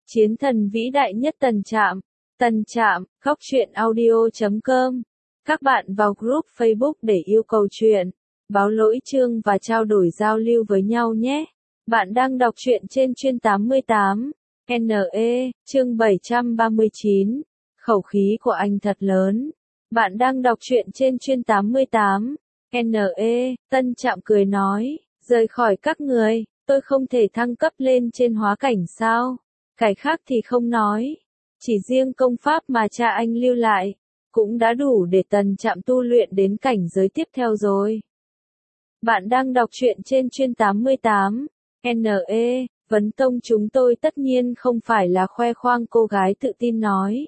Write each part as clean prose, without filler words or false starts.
Chiến thần vĩ đại nhất Tần Trạm, khóc chuyện audio.com. Các bạn vào group Facebook để yêu cầu chuyện, báo lỗi chương và trao đổi giao lưu với nhau nhé. Bạn đang đọc truyện trên chuyên 88, NE, chương 739. Khẩu khí của anh thật lớn. Bạn đang đọc truyện trên chuyên 88, NE, Tân Trạm cười nói, rời khỏi các người, tôi không thể thăng cấp lên trên hóa cảnh sao? Cái khác thì không nói. Chỉ riêng công pháp mà cha anh lưu lại, cũng đã đủ để Tần Trạm tu luyện đến cảnh giới tiếp theo rồi. Bạn đang đọc truyện trên chuyên 88, NE, Vấn Tông chúng tôi tất nhiên không phải là khoe khoang, cô gái tự tin nói.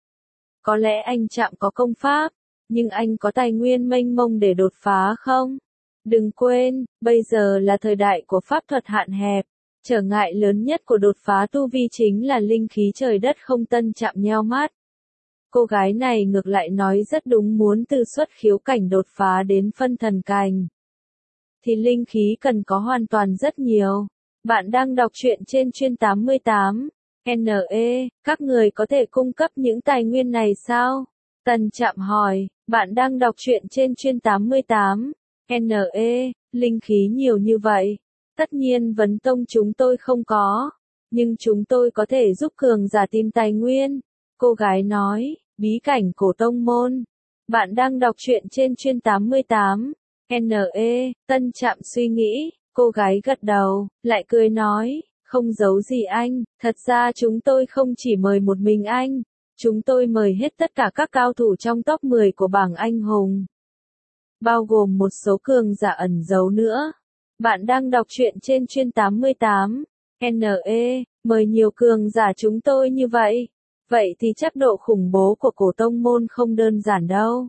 Có lẽ anh Trạm có công pháp, nhưng anh có tài nguyên mênh mông để đột phá không? Đừng quên, bây giờ là thời đại của pháp thuật hạn hẹp. Trở ngại lớn nhất của đột phá tu vi chính là linh khí trời đất không. Tân Trạm nheo mắt. Cô gái này ngược lại nói rất đúng, muốn từ xuất khiếu cảnh đột phá đến phân thần cảnh thì linh khí cần có hoàn toàn rất nhiều. Bạn đang đọc truyện trên chuyên 88, NE, các người có thể cung cấp những tài nguyên này sao? Tần Trạm hỏi. Bạn đang đọc truyện trên chuyên 88, NE, linh khí nhiều như vậy. Tất nhiên Vấn Tông chúng tôi không có, nhưng chúng tôi có thể giúp cường giả tìm tài nguyên. Cô gái nói, bí cảnh cổ tông môn. Bạn đang đọc truyện trên chuyên 88, NE, Tân Trạm suy nghĩ, cô gái gật đầu, lại cười nói, không giấu gì anh, thật ra chúng tôi không chỉ mời một mình anh, chúng tôi mời hết tất cả các cao thủ trong top 10 của bảng anh hùng, bao gồm một số cường giả ẩn giấu nữa. Bạn đang đọc truyện trên chuyên 88, NE, mời nhiều cường giả chúng tôi như vậy. Vậy thì chắc độ khủng bố của cổ tông môn không đơn giản đâu.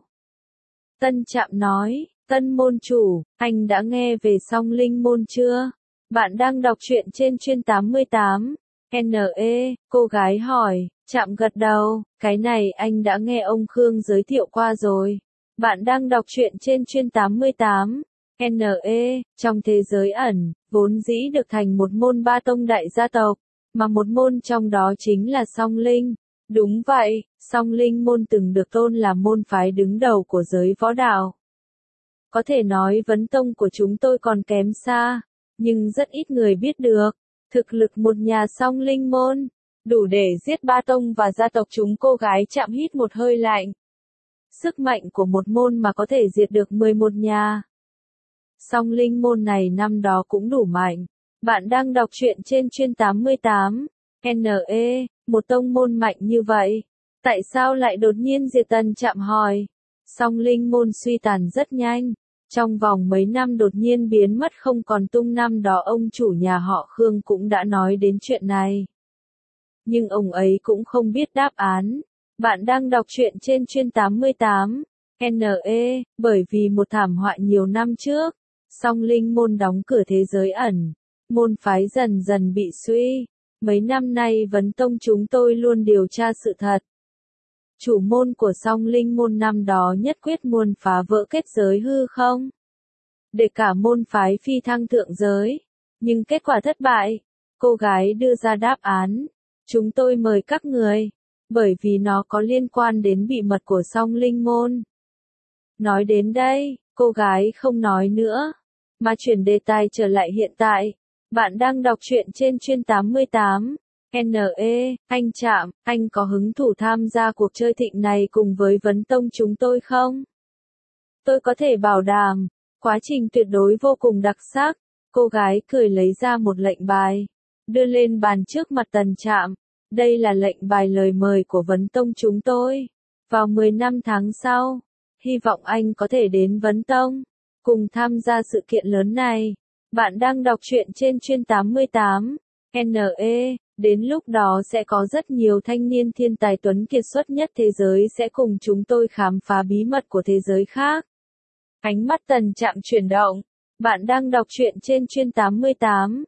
Tân Trạm nói, Tân môn chủ, anh đã nghe về Song Linh môn chưa? Bạn đang đọc truyện trên chuyên 88, NE, cô gái hỏi. Trạm gật đầu, cái này anh đã nghe ông Khương giới thiệu qua rồi. Bạn đang đọc truyện trên chuyên 88, NE, trong thế giới ẩn, vốn dĩ được thành một môn ba tông đại gia tộc, mà một môn trong đó chính là Song Linh. Đúng vậy, Song Linh môn từng được tôn là môn phái đứng đầu của giới võ đạo. Có thể nói Vấn Tông của chúng tôi còn kém xa, nhưng rất ít người biết được. Thực lực một nhà Song Linh môn, đủ để giết ba tông và gia tộc chúng. Cô gái Trạm hít một hơi lạnh. Sức mạnh của một môn mà có thể diệt được 11 nhà Song Linh môn này năm đó cũng đủ mạnh. Bạn đang đọc truyện trên chuyên 88, NE, một tông môn mạnh như vậy, tại sao lại đột nhiên diệt? Tần Trạm hỏi. Song Linh môn suy tàn rất nhanh, trong vòng mấy năm đột nhiên biến mất không còn tung. Năm đó ông chủ nhà họ Khương cũng đã nói đến chuyện này, nhưng ông ấy cũng không biết đáp án. Bạn đang đọc truyện trên chuyên 88, NE, bởi vì một thảm họa nhiều năm trước, Song Linh môn đóng cửa thế giới ẩn, môn phái dần dần bị suy. Mấy năm nay Vấn Tông chúng tôi luôn điều tra sự thật. Chủ môn của Song Linh môn năm đó nhất quyết muốn phá vỡ kết giới hư không, để cả môn phái phi thăng thượng giới, nhưng kết quả thất bại. Cô gái đưa ra đáp án. Chúng tôi mời các người, bởi vì nó có liên quan đến bí mật của Song Linh môn. Nói đến đây, cô gái không nói nữa, mà chuyển đề tài trở lại hiện tại. Bạn đang đọc truyện trên chuyên 88, NE, anh Trạm, anh có hứng thú tham gia cuộc chơi thịnh này cùng với Vấn Tông chúng tôi không? Tôi có thể bảo đảm, quá trình tuyệt đối vô cùng đặc sắc. Cô gái cười lấy ra một lệnh bài, đưa lên bàn trước mặt Tần Trạm. Đây là lệnh bài lời mời của Vấn Tông chúng tôi. Vào 10 năm tháng sau, hy vọng anh có thể đến Vấn Tông, cùng tham gia sự kiện lớn này. Bạn đang đọc truyện trên chuyên 88, NE, đến lúc đó sẽ có rất nhiều thanh niên thiên tài tuấn kiệt xuất nhất thế giới sẽ cùng chúng tôi khám phá bí mật của thế giới khác. Ánh mắt Tần Trạm chuyển động. Bạn đang đọc truyện trên chuyên 88,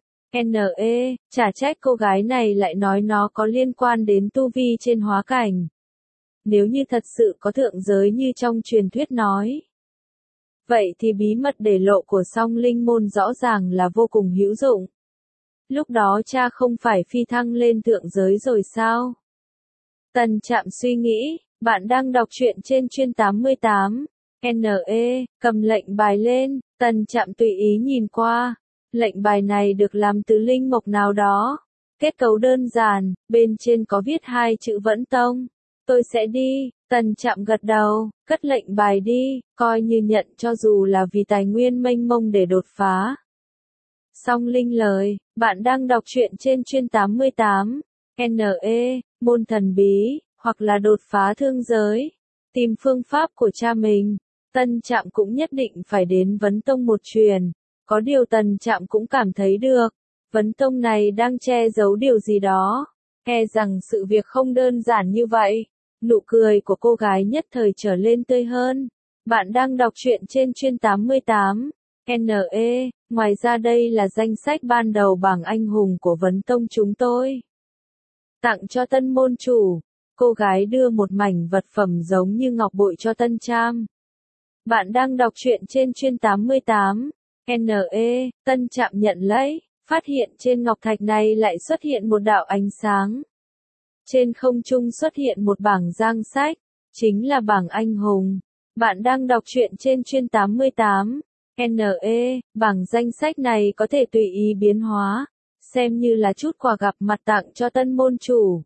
NE, chả trách cô gái này lại nói nó có liên quan đến tu vi trên hóa cảnh. Nếu như thật sự có thượng giới như trong truyền thuyết nói, vậy thì bí mật để lộ của Song Linh môn rõ ràng là vô cùng hữu dụng. Lúc đó cha không phải phi thăng lên thượng giới rồi sao? Tần Trạm suy nghĩ, bạn đang đọc truyện trên chuyên 88. NE, cầm lệnh bài lên, Tần Trạm tùy ý nhìn qua. Lệnh bài này được làm từ linh mộc nào đó. Kết cấu đơn giản, bên trên có viết hai chữ Vẫn Tông. Tôi sẽ đi, Tần Trạm gật đầu, cất lệnh bài đi, coi như nhận cho dù là vì tài nguyên mênh mông để đột phá. Song Linh lời, bạn đang đọc truyện trên chuyên 88. NE, môn thần bí, hoặc là đột phá thương giới. Tìm phương pháp của cha mình. Tân Trạm cũng nhất định phải đến Vấn Tông một truyền. Có điều Tần Trạm cũng cảm thấy được. Vấn Tông này đang che giấu điều gì đó. E rằng sự việc không đơn giản như vậy. Nụ cười của cô gái nhất thời trở lên tươi hơn. Bạn đang đọc truyện trên chuyên 88. NE, ngoài ra đây là danh sách ban đầu bảng anh hùng của Vấn Tông chúng tôi. Tặng cho tân môn chủ. Cô gái đưa một mảnh vật phẩm giống như ngọc bội cho Tân Trạm. Bạn đang đọc truyện trên chuyên 88. NE, Tân Trạm nhận lấy, phát hiện trên ngọc thạch này lại xuất hiện một đạo ánh sáng. Trên không trung xuất hiện một bảng danh sách, chính là bảng anh hùng. Bạn đang đọc truyện trên chuyên 88. NE, bảng danh sách này có thể tùy ý biến hóa, xem như là chút quà gặp mặt tặng cho tân môn chủ.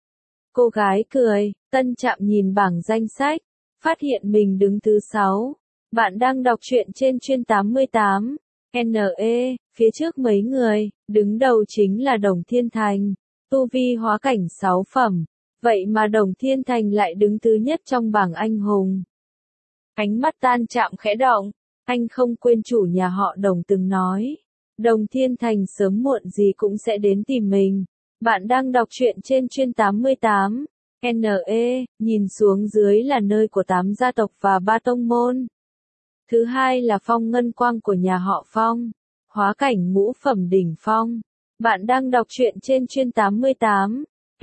Cô gái cười, Tân Trạm nhìn bảng danh sách, phát hiện mình đứng thứ 6. Bạn đang đọc truyện trên chuyên 88. NE, phía trước mấy người, đứng đầu chính là Đồng Thiên Thành, tu vi hóa cảnh 6 phẩm. Vậy mà Đồng Thiên Thành lại đứng thứ nhất trong bảng anh hùng. Ánh mắt Tân Trạm khẽ động, anh không quên chủ nhà họ Đồng từng nói. Đồng Thiên Thành sớm muộn gì cũng sẽ đến tìm mình. Bạn đang đọc truyện trên chuyên 88. NE, nhìn xuống dưới là nơi của 8 gia tộc và 3 tông môn. Thứ hai là Phong Ngân Quang của nhà họ Phong. Hóa cảnh ngũ phẩm đỉnh phong. Bạn đang đọc truyện trên chuyên 88.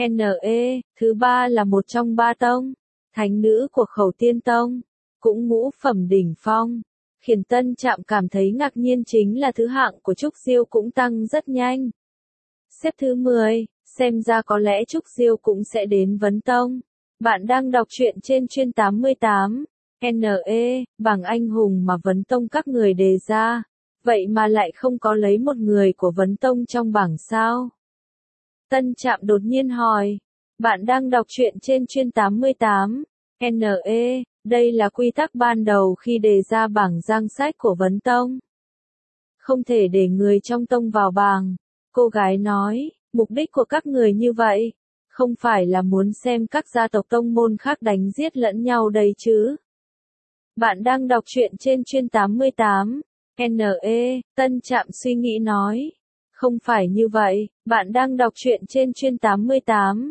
NE, thứ ba là một trong 3 tông. Thánh nữ của Khẩu Tiên Tông. Cũng ngũ phẩm đỉnh phong. Khiến Tân Trạm cảm thấy ngạc nhiên chính là thứ hạng của Trúc Diêu cũng tăng rất nhanh. Xếp thứ 10, xem ra có lẽ Trúc Diêu cũng sẽ đến Vấn Tông. Bạn đang đọc truyện trên chuyên 88. NE, bảng anh hùng mà Vấn Tông các người đề ra. Vậy mà lại không có lấy một người của Vấn Tông trong bảng sao? Tân Trạm đột nhiên hỏi. Bạn đang đọc truyện trên chuyên 88. NE, đây là quy tắc ban đầu khi đề ra bảng danh sách của Vấn Tông. Không thể để người trong tông vào bảng. Cô gái nói, mục đích của các người như vậy, không phải là muốn xem các gia tộc tông môn khác đánh giết lẫn nhau đây chứ. Bạn đang đọc truyện trên chuyên 88. NE, Tân Trạm suy nghĩ nói. Không phải như vậy, bạn đang đọc truyện trên chuyên 88.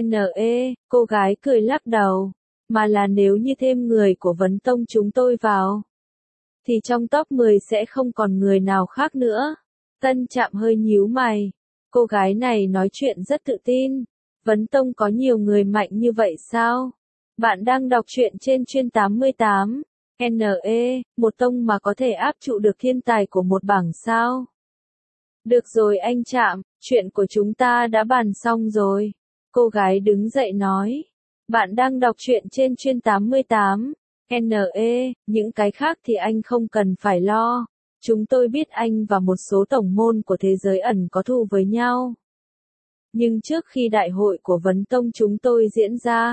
NE, cô gái cười lắc đầu. Mà là nếu như thêm người của Vấn Tông chúng tôi vào, thì trong top 10 sẽ không còn người nào khác nữa. Tân Trạm hơi nhíu mày. Cô gái này nói chuyện rất tự tin. Vấn Tông có nhiều người mạnh như vậy sao? Bạn đang đọc truyện trên chuyên 88. NE, một tông mà có thể áp trụ được thiên tài của một bảng sao? Được rồi anh Trạm, chuyện của chúng ta đã bàn xong rồi. Cô gái đứng dậy nói. Bạn đang đọc truyện trên chuyên 88. NE, những cái khác thì anh không cần phải lo. Chúng tôi biết anh và một số tổng môn của thế giới ẩn có thù với nhau. Nhưng trước khi đại hội của Vấn Tông chúng tôi diễn ra,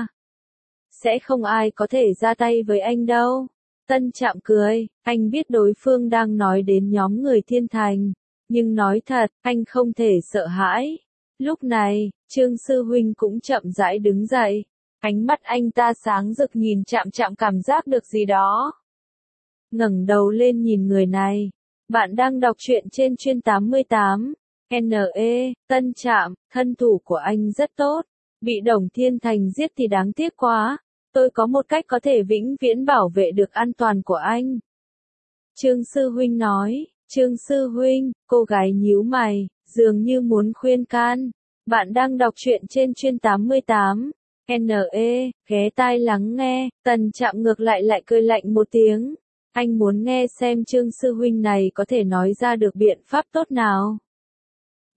sẽ không ai có thể ra tay với anh đâu. Tân Trạm cười, anh biết đối phương đang nói đến nhóm người Thiên Thành. Nhưng nói thật, anh không thể sợ hãi. Lúc này, Trương Sư Huynh cũng chậm rãi đứng dậy. Ánh mắt anh ta sáng rực nhìn Trạm Trạm cảm giác được gì đó. Ngẩng đầu lên nhìn người này. Bạn đang đọc truyện trên chuyên 88. NE, Tân Trạm, thân thủ của anh rất tốt. Bị Đồng Thiên Thành giết thì đáng tiếc quá. Tôi có một cách có thể vĩnh viễn bảo vệ được an toàn của anh. Trương Sư Huynh nói. Trương Sư Huynh, cô gái nhíu mày, dường như muốn khuyên can. Bạn đang đọc truyện trên chuyên 88. NE, ghé tai lắng nghe. Tần Trạm ngược lại cười lạnh một tiếng. Anh muốn nghe xem Trương Sư Huynh này có thể nói ra được biện pháp tốt nào.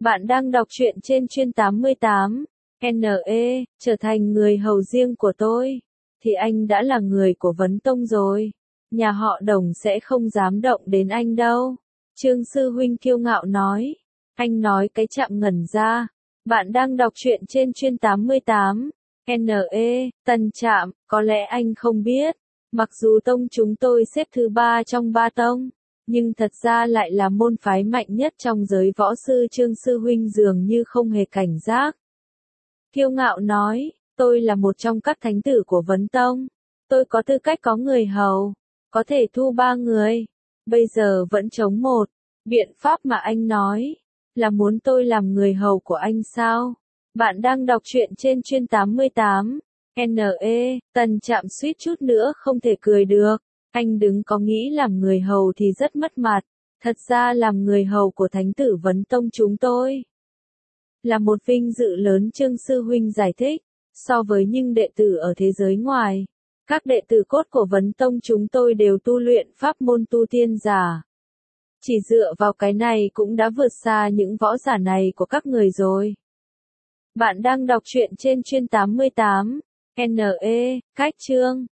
Bạn đang đọc truyện trên chuyên 88. NE, trở thành người hầu riêng của tôi, thì anh đã là người của Vấn Tông rồi. Nhà họ Đồng sẽ không dám động đến anh đâu. Trương sư huynh kiêu ngạo nói. Anh nói cái chạm ngẩn ra. Bạn đang đọc truyện trên chuyên 88. NE, Tần Trạm, có lẽ anh không biết. Mặc dù tông chúng tôi xếp thứ 3 trong 3 tông, nhưng thật ra lại là môn phái mạnh nhất trong giới võ sư. Trương sư huynh dường như không hề cảnh giác. Kiêu ngạo nói, tôi là một trong các thánh tử của Vấn Tông. Tôi có tư cách có người hầu, có thể thu 3 người. Bây giờ vẫn trống một. Biện pháp mà anh nói, là muốn tôi làm người hầu của anh sao? Bạn đang đọc truyện trên chuyên 88. NE, Tần Trạm suýt chút nữa không thể cười được. Anh đừng có nghĩ làm người hầu thì rất mất mặt. Thật ra làm người hầu của thánh tử Vấn Tông chúng tôi là một vinh dự lớn. Trương sư huynh giải thích. So với những đệ tử ở thế giới ngoài, các đệ tử cốt của Vấn Tông chúng tôi đều tu luyện pháp môn tu tiên giả. Chỉ dựa vào cái này cũng đã vượt xa những võ giả này của các người rồi. Bạn đang đọc truyện trên chuyên 88. NE, cách chương